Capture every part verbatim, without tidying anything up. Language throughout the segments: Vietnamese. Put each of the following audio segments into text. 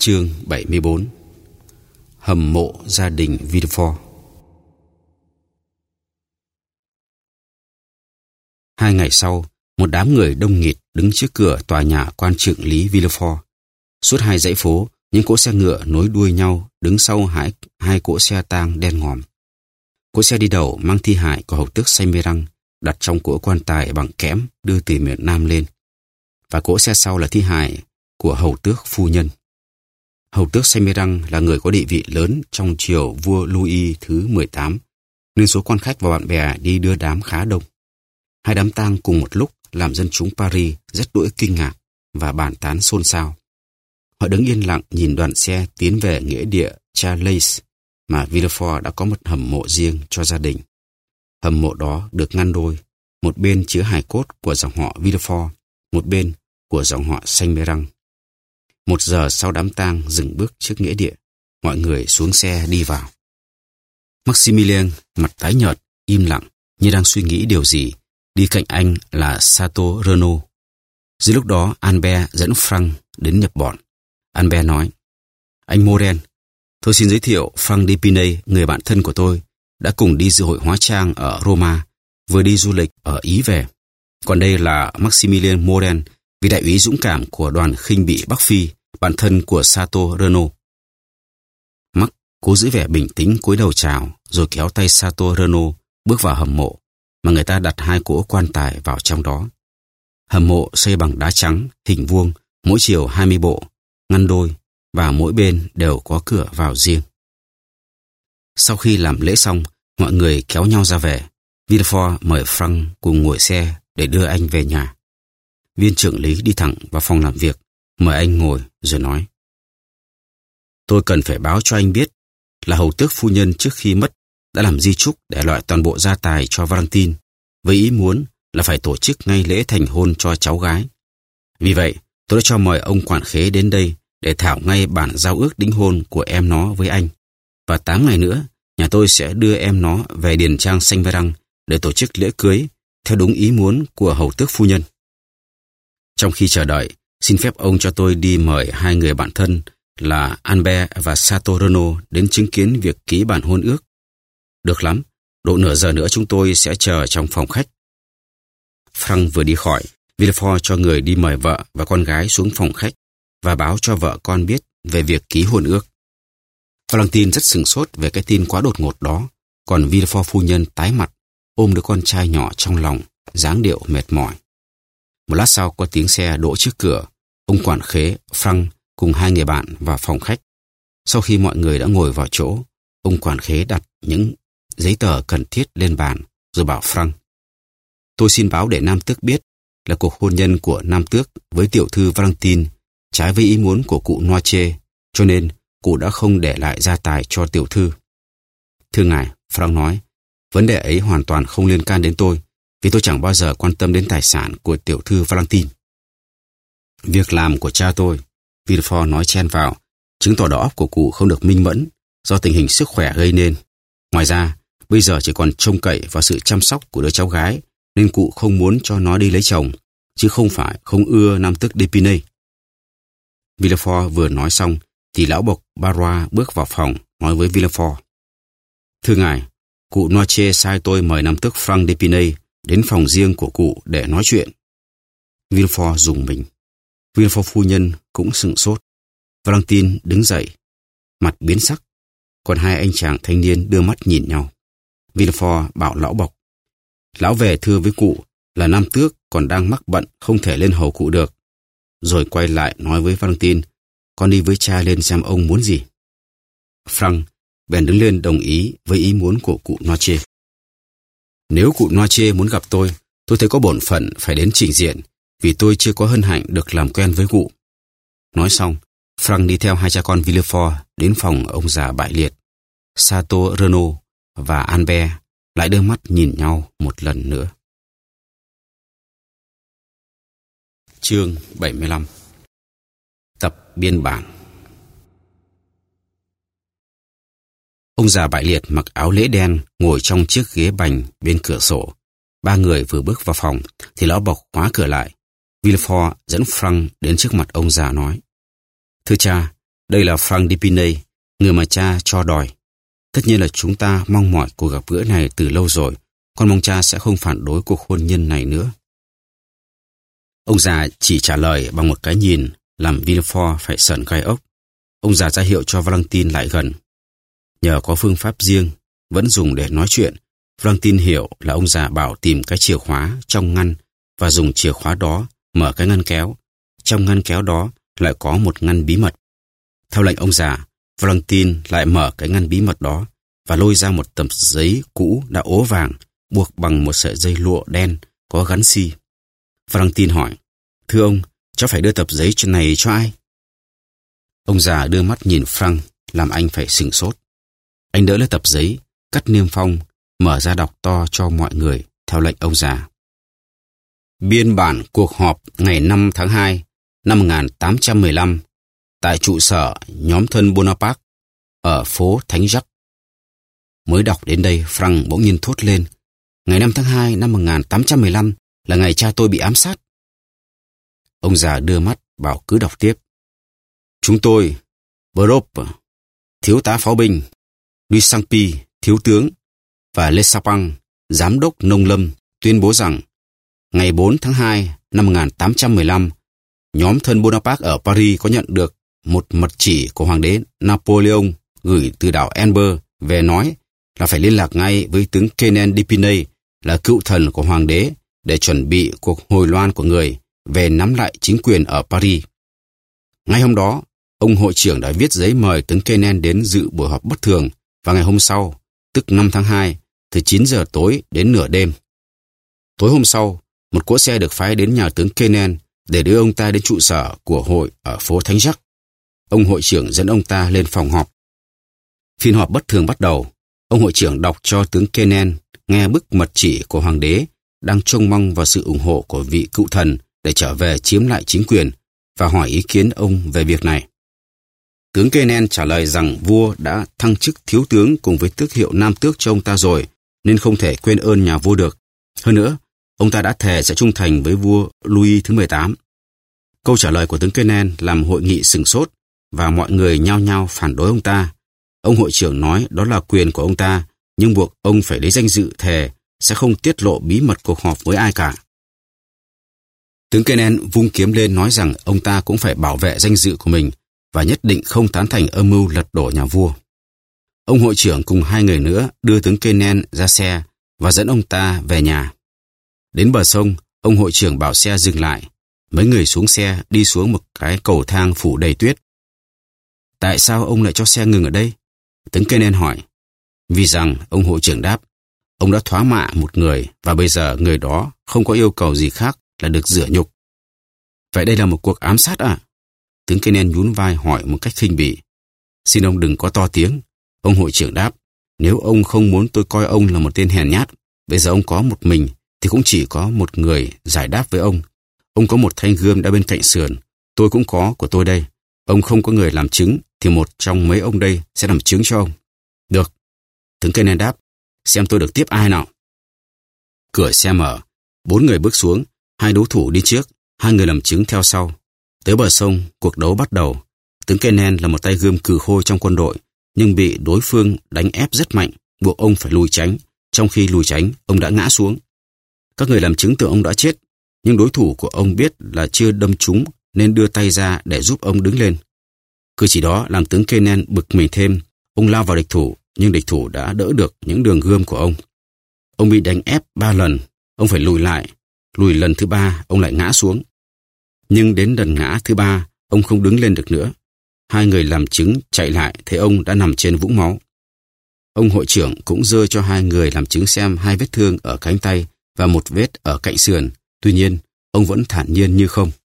Chương bảy mươi bốn. Hầm mộ gia đình Villefort. Hai ngày sau, một đám người đông nghịt đứng trước cửa tòa nhà quan trượng lý Villefort. Suốt hai dãy phố, những cỗ xe ngựa nối đuôi nhau đứng sau hai, hai cỗ xe tang đen ngòm. Cỗ xe đi đầu mang thi hài của hầu tước Saint-Méran đặt trong cỗ quan tài bằng kẽm đưa từ miền Nam lên. Và cỗ xe sau là thi hài của hầu tước phu nhân. Hầu tước Saint-Méran là người có địa vị lớn trong triều vua Louis thứ mười tám, nên số quan khách và bạn bè đi đưa đám khá đông. Hai đám tang cùng một lúc làm dân chúng Paris rất đỗi kinh ngạc và bàn tán xôn xao. Họ đứng yên lặng nhìn đoàn xe tiến về nghĩa địa Charles mà Villefort đã có một hầm mộ riêng cho gia đình. Hầm mộ đó được ngăn đôi, một bên chứa hài cốt của dòng họ Villefort, một bên của dòng họ Saint-Méran. Một giờ sau đám tang dừng bước trước nghĩa địa, mọi người xuống xe đi vào. Maximilien mặt tái nhợt, im lặng như đang suy nghĩ điều gì. Đi cạnh anh là Sato Renaud. Dưới lúc đó Albert dẫn Frank đến nhập bọn. Albert nói: "Anh Morel, tôi xin giới thiệu Frank d'Épinay, người bạn thân của tôi, đã cùng đi dự hội hóa trang ở Roma, vừa đi du lịch ở Ý về. Còn đây là Maximilien Morel, vị đại úy dũng cảm của đoàn khinh bị Bắc Phi, bạn thân của Sato Renaud." Max cố giữ vẻ bình tĩnh cúi đầu chào, rồi kéo tay Sato Renaud bước vào hầm mộ mà người ta đặt hai cỗ quan tài vào trong đó. Hầm mộ xây bằng đá trắng, hình vuông, mỗi chiều hai mươi bộ, ngăn đôi và mỗi bên đều có cửa vào riêng. Sau khi làm lễ xong, mọi người kéo nhau ra về. Villefort mời Frank cùng ngồi xe để đưa anh về nhà. Viên trưởng lý đi thẳng vào phòng làm việc, mời anh ngồi rồi nói: "Tôi cần phải báo cho anh biết là hầu tước phu nhân trước khi mất đã làm di chúc để loại toàn bộ gia tài cho Valentine, với ý muốn là phải tổ chức ngay lễ thành hôn cho cháu gái. Vì vậy, tôi đã cho mời ông quản khế đến đây để thảo ngay bản giao ước đính hôn của em nó với anh. Và tám ngày nữa, nhà tôi sẽ đưa em nó về điền trang Saint-Méran để tổ chức lễ cưới theo đúng ý muốn của hầu tước phu nhân. Trong khi chờ đợi, xin phép ông cho tôi đi mời hai người bạn thân là Albert và Sato Renaud đến chứng kiến việc ký bản hôn ước. Được lắm, độ nửa giờ nữa chúng tôi sẽ chờ trong phòng khách." Frank vừa đi khỏi, Villefort cho người đi mời vợ và con gái xuống phòng khách và báo cho vợ con biết về việc ký hôn ước. Valentine rất sửng sốt về cái tin quá đột ngột đó, còn Villefort phu nhân tái mặt, ôm đứa con trai nhỏ trong lòng, dáng điệu mệt mỏi. Một lát sau có tiếng xe đỗ trước cửa, ông quản khế, Frank cùng hai người bạn vào phòng khách. Sau khi mọi người đã ngồi vào chỗ, ông quản khế đặt những giấy tờ cần thiết lên bàn, rồi bảo Frank: "Tôi xin báo để Nam Tước biết là cuộc hôn nhân của Nam Tước với tiểu thư Valentine trái với ý muốn của cụ Noirtier, cho nên cụ đã không để lại gia tài cho tiểu thư." "Thưa ngài," Frank nói, "vấn đề ấy hoàn toàn không liên can đến tôi, vì tôi chẳng bao giờ quan tâm đến tài sản của tiểu thư Valentine." "Việc làm của cha tôi," Villefort nói chen vào, "chứng tỏ đầu óc của cụ không được minh mẫn do tình hình sức khỏe gây nên. Ngoài ra, bây giờ chỉ còn trông cậy vào sự chăm sóc của đứa cháu gái, nên cụ không muốn cho nó đi lấy chồng, chứ không phải không ưa Nam Tước d'Épinay." Villefort vừa nói xong, thì lão bộc Barrois bước vào phòng, nói với Villefort: "Thưa ngài, cụ Noirtier sai tôi mời Nam Tước Frank d'Épinay đến phòng riêng của cụ để nói chuyện." Villefort rùng mình. Villefort phu nhân cũng sửng sốt. Valentine đứng dậy, mặt biến sắc, còn hai anh chàng thanh niên đưa mắt nhìn nhau. Villefort bảo lão bộc: "Lão về thưa với cụ là Nam Tước còn đang mắc bận không thể lên hầu cụ được." Rồi quay lại nói với Valentine: "Con đi với cha lên xem ông muốn gì." Frank bèn đứng lên đồng ý với ý muốn của cụ Noirtier. "Nếu cụ Noirtier muốn gặp tôi, tôi thấy có bổn phận phải đến trình diện, vì tôi chưa có hân hạnh được làm quen với cụ." Nói xong, Frank đi theo hai cha con Villefort đến phòng ông già bại liệt. Sato Renaud và Albert lại đưa mắt nhìn nhau một lần nữa. Chương bảy mươi lăm. Tập biên bản. Ông già bại liệt mặc áo lễ đen ngồi trong chiếc ghế bành bên cửa sổ. Ba người vừa bước vào phòng thì lão bộc khóa cửa lại. Villefort dẫn Frank đến trước mặt ông già nói: "Thưa cha, Đây là Frank Depinay, người mà cha cho đòi. Tất nhiên là chúng ta mong mỏi cuộc gặp gỡ này từ lâu rồi. Con mong cha sẽ không phản đối cuộc hôn nhân này nữa. Ông già chỉ trả lời bằng một cái nhìn làm Villefort phải sởn gai ốc. Ông già ra hiệu cho Valentine lại gần. Nhờ có phương pháp riêng vẫn dùng để nói chuyện, Valentine hiểu là ông già bảo tìm cái chìa khóa trong ngăn và dùng chìa khóa đó mở cái ngăn kéo. Trong ngăn kéo đó lại có một ngăn bí mật. Theo lệnh ông già, Valentine lại mở cái ngăn bí mật đó và lôi ra một tập giấy cũ đã ố vàng, buộc bằng một sợi dây lụa đen có gắn xi. Valentine hỏi, thưa ông, cháu phải đưa tập giấy này cho ai? Ông già đưa mắt nhìn Frank, làm anh phải sửng sốt. Anh đỡ lấy tập giấy, cắt niêm phong, mở ra đọc to cho mọi người, theo lệnh ông già. Biên bản cuộc họp ngày năm tháng hai năm một nghìn tám trăm mười lăm tại trụ sở nhóm thân Bonaparte ở phố Thánh Jacques. Mới đọc đến đây, Frank bỗng nhiên thốt lên. Ngày năm tháng hai năm một nghìn tám trăm mười lăm là ngày cha tôi bị ám sát. Ông già đưa mắt bảo cứ đọc tiếp. Chúng tôi, Brope, thiếu tá pháo binh, Duchampy, thiếu tướng, và Le Sapin, giám đốc nông lâm, tuyên bố rằng ngày bốn tháng hai năm một nghìn tám trăm mười lăm, nhóm thân Bonaparte ở Paris có nhận được một mật chỉ của Hoàng đế Napoleon gửi từ đảo Elbe về nói là phải liên lạc ngay với tướng Kenen Depinay là cựu thần của Hoàng đế để chuẩn bị cuộc hồi loan của người về nắm lại chính quyền ở Paris. Ngay hôm đó, ông hội trưởng đã viết giấy mời tướng Kenen đến dự buổi họp bất thường vào ngày hôm sau, tức năm tháng hai, từ chín giờ tối đến nửa đêm. Tối hôm sau, một cỗ xe được phái đến nhà tướng Kenen để đưa ông ta đến trụ sở của hội ở phố Thánh Jacques. Ông hội trưởng dẫn ông ta lên phòng họp. Phiên họp bất thường bắt đầu. Ông hội trưởng đọc cho tướng Kenen nghe bức mật chỉ của Hoàng đế đang trông mong vào sự ủng hộ của vị cựu thần để trở về chiếm lại chính quyền và hỏi ý kiến ông về việc này. Tướng Kenen trả lời rằng vua đã thăng chức thiếu tướng cùng với tước hiệu nam tước cho ông ta rồi, nên không thể quên ơn nhà vua được. Hơn nữa, ông ta đã thề sẽ trung thành với vua Louis thứ mười tám. Câu trả lời của tướng Kenen làm hội nghị sửng sốt và mọi người nhao nhao phản đối ông ta. Ông hội trưởng nói đó là quyền của ông ta, nhưng buộc ông phải lấy danh dự thề sẽ không tiết lộ bí mật cuộc họp với ai cả. Tướng Kenen vung kiếm lên nói rằng ông ta cũng phải bảo vệ danh dự của mình và nhất định không tán thành âm mưu lật đổ nhà vua. Ông hội trưởng cùng hai người nữa đưa tướng Kenen ra xe và dẫn ông ta về nhà. Đến bờ sông, ông hội trưởng bảo xe dừng lại. Mấy người xuống xe đi xuống một cái cầu thang phủ đầy tuyết. Tại sao ông lại cho xe ngừng ở đây? Tướng Kenen hỏi. Vì rằng, ông hội trưởng đáp, ông đã thoá mạ một người và bây giờ người đó không có yêu cầu gì khác là được rửa nhục. Vậy đây là một cuộc ám sát à? Tướng Kenen nhún vai hỏi một cách khinh bỉ. Xin ông đừng có to tiếng. Ông hội trưởng đáp, nếu ông không muốn tôi coi ông là một tên hèn nhát, bây giờ ông có một mình thì cũng chỉ có một người giải đáp với ông. Ông có một thanh gươm đã bên cạnh sườn, tôi cũng có của tôi đây. Ông không có người làm chứng thì một trong mấy ông đây sẽ làm chứng cho ông. Được. Tướng Kenen đáp, xem tôi được tiếp ai nào. Cửa xe mở, bốn người bước xuống, hai đấu thủ đi trước, hai người làm chứng theo sau. Tới bờ sông, cuộc đấu bắt đầu. Tướng Kenen là một tay gươm cừ khôi trong quân đội, nhưng bị đối phương đánh ép rất mạnh, buộc ông phải lùi tránh. Trong khi lùi tránh, ông đã ngã xuống. Các người làm chứng tưởng ông đã chết, nhưng đối thủ của ông biết là chưa đâm trúng nên đưa tay ra để giúp ông đứng lên. Cử chỉ đó làm tướng Kenen bực mình thêm. Ông lao vào địch thủ, nhưng địch thủ đã đỡ được những đường gươm của ông. Ông bị đánh ép ba lần, ông phải lùi lại. Lùi lần thứ ba, ông lại ngã xuống. Nhưng đến lần ngã thứ ba, ông không đứng lên được nữa. Hai người làm chứng chạy lại thấy ông đã nằm trên vũng máu. Ông hội trưởng cũng giơ cho hai người làm chứng xem hai vết thương ở cánh tay và một vết ở cạnh sườn. Tuy nhiên, ông vẫn thản nhiên như không.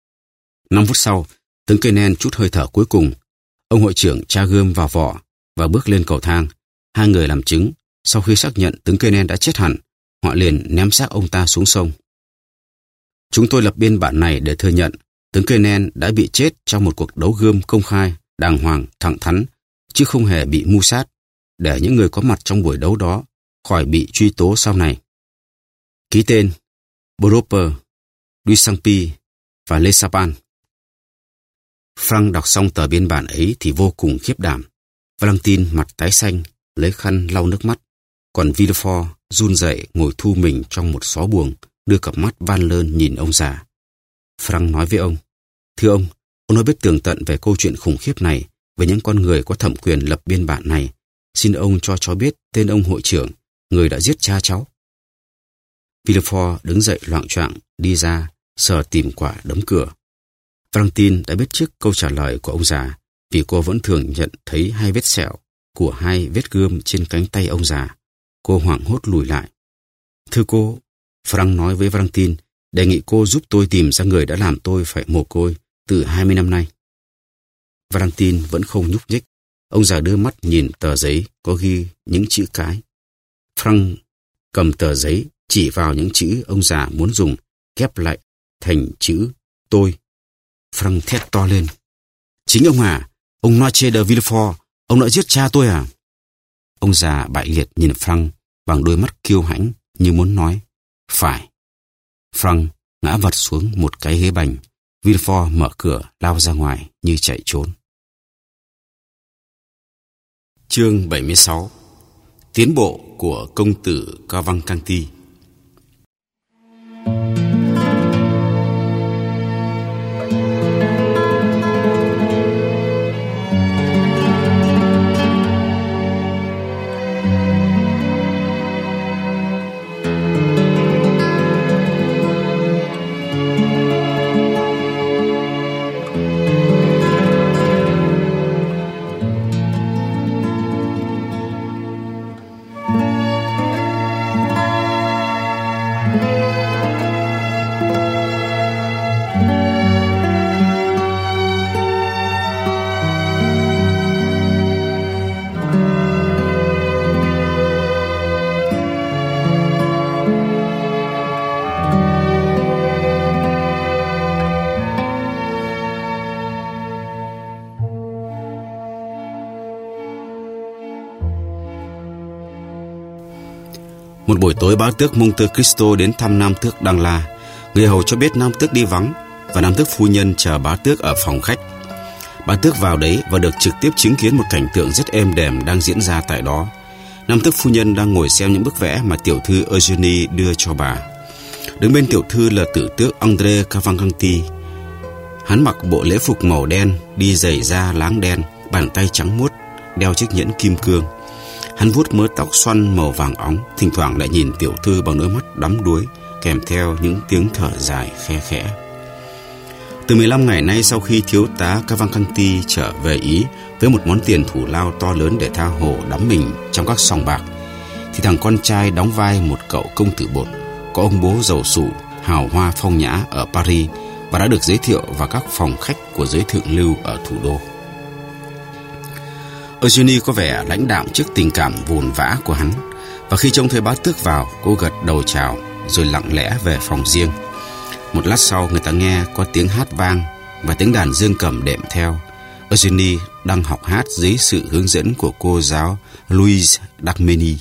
Năm phút sau, tướng Kenen trút hơi thở cuối cùng. Ông hội trưởng tra gươm vào vỏ và bước lên cầu thang. Hai người làm chứng, sau khi xác nhận tướng Kenen đã chết hẳn, họ liền ném xác ông ta xuống sông. Chúng tôi lập biên bản này để thừa nhận tướng Kenen đã bị chết trong một cuộc đấu gươm công khai, đàng hoàng, thẳng thắn, chứ không hề bị mưu sát, để những người có mặt trong buổi đấu đó khỏi bị truy tố sau này. Ký tên Brope, Duchampy và Le Sapin. Frank đọc xong tờ biên bản ấy thì vô cùng khiếp đảm. Valentine mặt tái xanh, lấy khăn lau nước mắt. Còn Villefort run rẩy ngồi thu mình trong một xó buồng, đưa cặp mắt van lơn nhìn ông già. Frank nói với ông, thưa ông, ông nói biết tường tận về câu chuyện khủng khiếp này, về những con người có thẩm quyền lập biên bản này. Xin ông cho cháu biết tên ông hội trưởng, người đã giết cha cháu. Villefort đứng dậy loạng choạng đi ra, sờ tìm quả đấm cửa. Valentine đã biết trước câu trả lời của ông già, vì cô vẫn thường nhận thấy hai vết sẹo của hai vết gươm trên cánh tay ông già. Cô hoảng hốt lùi lại. Thưa cô, Frank nói với Valentine, đề nghị cô giúp tôi tìm ra người đã làm tôi phải mồ côi từ hai mươi năm nay. Valentine vẫn không nhúc nhích. Ông già đưa mắt nhìn tờ giấy có ghi những chữ cái. Frank cầm tờ giấy chỉ vào những chữ ông già muốn dùng, ghép lại thành chữ tôi. Frank thét to lên. Chính ông à, ông Noche de Villefort, ông đã giết cha tôi à? Ông già bại liệt nhìn Frank bằng đôi mắt kiêu hãnh như muốn nói, phải. Frank ngã vật xuống một cái ghế bành. Villefort mở cửa lao ra ngoài như chạy trốn. Chương bảy mươi sáu. Tiến bộ của công tử Cavalcanti. Một buổi tối, bá tước Monte Cristo đến thăm nam tước Đăng La. Người hầu cho biết nam tước đi vắng và nam tước phu nhân chờ bá tước ở phòng khách. Bá tước vào đấy và được trực tiếp chứng kiến một cảnh tượng rất êm đềm đang diễn ra tại đó. Nam tước phu nhân đang ngồi xem những bức vẽ mà tiểu thư Eugenie đưa cho bà. Đứng bên tiểu thư là tử tước André Cavalcanti. Hắn mặc bộ lễ phục màu đen, đi giày da láng đen, bàn tay trắng muốt, đeo chiếc nhẫn kim cương. Hắn vuốt mớ tóc xoăn màu vàng óng, thỉnh thoảng lại nhìn tiểu thư bằng đôi mắt đắm đuối, kèm theo những tiếng thở dài khe khẽ. Từ mười lăm ngày nay, sau khi thiếu tá Cavalcanti trở về Ý với một món tiền thù lao to lớn để tha hồ đắm mình trong các sòng bạc, thì thằng con trai đóng vai một cậu công tử bột, có ông bố giàu sụ, hào hoa phong nhã ở Paris và đã được giới thiệu vào các phòng khách của giới thượng lưu ở thủ đô. Eugenie có vẻ lãnh đạm trước tình cảm vồn vã của hắn, và khi trông thấy bá tước vào, cô gật đầu chào rồi lặng lẽ về phòng riêng. Một lát sau, người ta nghe có tiếng hát vang và tiếng đàn dương cầm đệm theo. Eugenie đang học hát dưới sự hướng dẫn của cô giáo Louise Darmeny.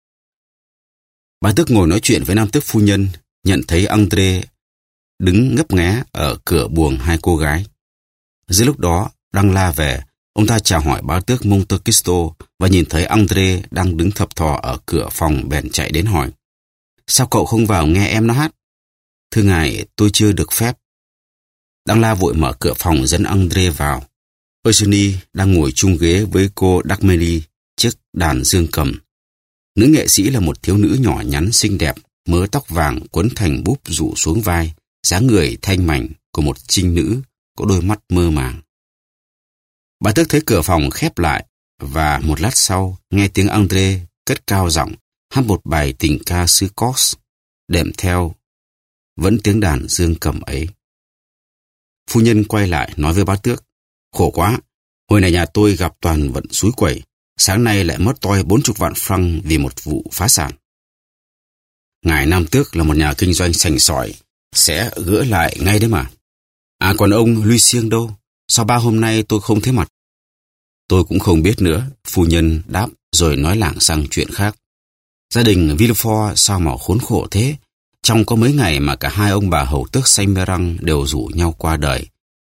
Bá tước ngồi nói chuyện với nam tước phu nhân, nhận thấy André đứng ngấp nghé ở cửa buồng hai cô gái. Giữa lúc đó, Đăng La về. Ông ta chào hỏi bá tước Monte Cristo và nhìn thấy André đang đứng thập thò ở cửa phòng bèn chạy đến hỏi: Sao cậu không vào nghe em nó hát? Thưa ngài, tôi chưa được phép. Đăng La vội mở cửa phòng dẫn André vào. Eugenie đang ngồi chung ghế với cô Darmely chiếc đàn dương cầm. Nữ nghệ sĩ là một thiếu nữ nhỏ nhắn xinh đẹp, mớ tóc vàng quấn thành búp rủ xuống vai, dáng người thanh mảnh của một trinh nữ có đôi mắt mơ màng. Bà tước thấy cửa phòng khép lại và một lát sau nghe tiếng André cất cao giọng hát một bài tình ca xứ Corse, đệm theo vẫn tiếng đàn dương cầm ấy. Phu nhân quay lại nói với bá tước: Khổ quá, hồi này nhà tôi gặp toàn vận xúi quẩy, sáng nay lại mất toi bốn chục vạn franc vì một vụ phá sản. Ngài nam tước là một nhà kinh doanh sành sỏi, sẽ gỡ lại ngay đấy mà. À còn ông Lucien đâu? Sao ba hôm nay tôi không thấy mặt? Tôi cũng không biết nữa, phu nhân đáp rồi nói lảng sang chuyện khác. Gia đình Villefort sao mà khốn khổ thế? Trong có mấy ngày mà cả hai ông bà hầu tước Saint-Méran đều rủ nhau qua đời.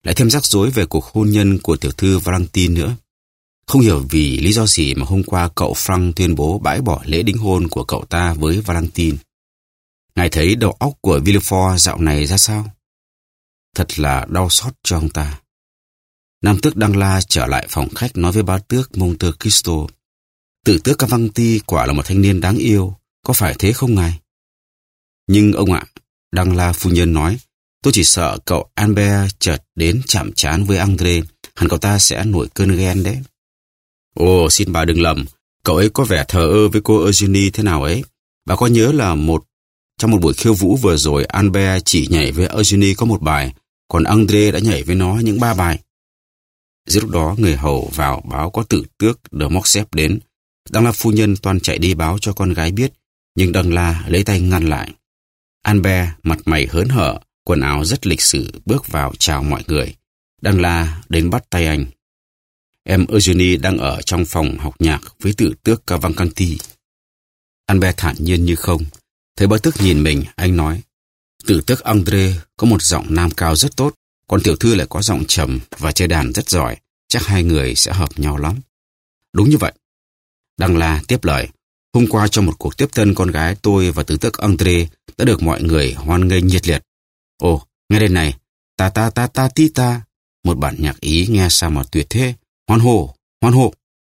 lại thêm rắc rối về cuộc hôn nhân của tiểu thư Valentine nữa. Không hiểu vì lý do gì mà hôm qua cậu Frank tuyên bố bãi bỏ lễ đính hôn của cậu ta với Valentine. Ngài thấy đầu óc của Villefort dạo này ra sao? Thật là đau xót cho ông ta. Nam tước Danglars trở lại phòng khách nói với bá tước Monte Cristo. Tử tước Cavalcanti quả là một thanh niên đáng yêu, có phải thế không ngài? Nhưng ông ạ, Danglars phu nhân nói, tôi chỉ sợ cậu Albert chợt đến chạm trán với André, hẳn cậu ta sẽ nổi cơn ghen đấy. Ồ, xin bà đừng lầm, cậu ấy có vẻ thờ ơ với cô Eugenie thế nào ấy. Bà có nhớ là một trong một buổi khiêu vũ vừa rồi, Albert chỉ nhảy với Eugenie có một bài, còn André đã nhảy với nó những ba bài. Giữa lúc đó, người hầu vào báo có tử tước de Morcerf đến. Danglars phu nhân toan chạy đi báo cho con gái biết, nhưng Danglars lấy tay ngăn lại. Albert mặt mày hớn hở, quần áo rất lịch sự bước vào chào mọi người. Danglars đến bắt tay anh. Em Eugenie đang ở trong phòng học nhạc với tử tước Cavalcanti. Albert thản nhiên như không. Thấy bá tước nhìn mình, anh nói, tử tước André có một giọng nam cao rất tốt, còn tiểu thư lại có giọng trầm và chơi đàn rất giỏi, chắc hai người sẽ hợp nhau lắm. Đúng như vậy. Danglars tiếp lời, hôm qua trong một cuộc tiếp tân, con gái tôi và tử tước André đã được mọi người hoan nghênh nhiệt liệt. Ồ, nghe đây này, ta ta ta ta ti ta, một bản nhạc Ý nghe sao mà tuyệt thế, hoan hô, hoan hô.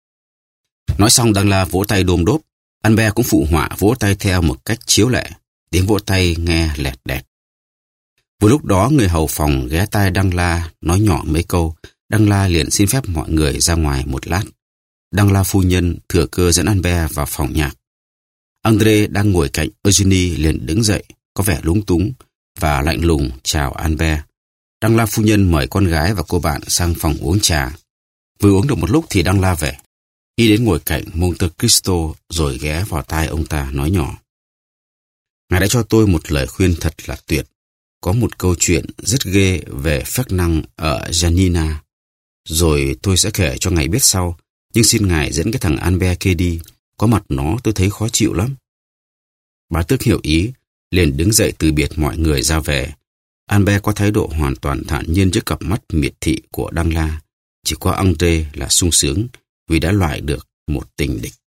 Nói xong Danglars vỗ tay đôm đốp, Albert cũng phụ họa vỗ tay theo một cách chiếu lệ, tiếng vỗ tay nghe lẹt đẹt. Vừa lúc đó người hầu phòng ghé tai Danglars nói nhỏ mấy câu, Danglars liền xin phép mọi người ra ngoài một lát. Danglars phu nhân thừa cơ dẫn Albert vào phòng nhạc. André đang ngồi cạnh Eugenie liền đứng dậy, có vẻ lúng túng và lạnh lùng chào Albert. Danglars phu nhân mời con gái và cô bạn sang phòng uống trà. Vừa uống được một lúc thì Danglars về. Y đến ngồi cạnh Monte Cristo rồi ghé vào tai ông ta nói nhỏ. Ngài đã cho tôi một lời khuyên thật là tuyệt. Có một câu chuyện rất ghê về phép năng ở Janina. Rồi tôi sẽ kể cho ngài biết sau. Nhưng xin ngài dẫn cái thằng Albert kia đi. Có mặt nó tôi thấy khó chịu lắm. Bá tước hiểu ý, liền đứng dậy từ biệt mọi người ra về. Albert có thái độ hoàn toàn thản nhiên trước cặp mắt miệt thị của Danglars. Chỉ có André là sung sướng vì đã loại được một tình địch.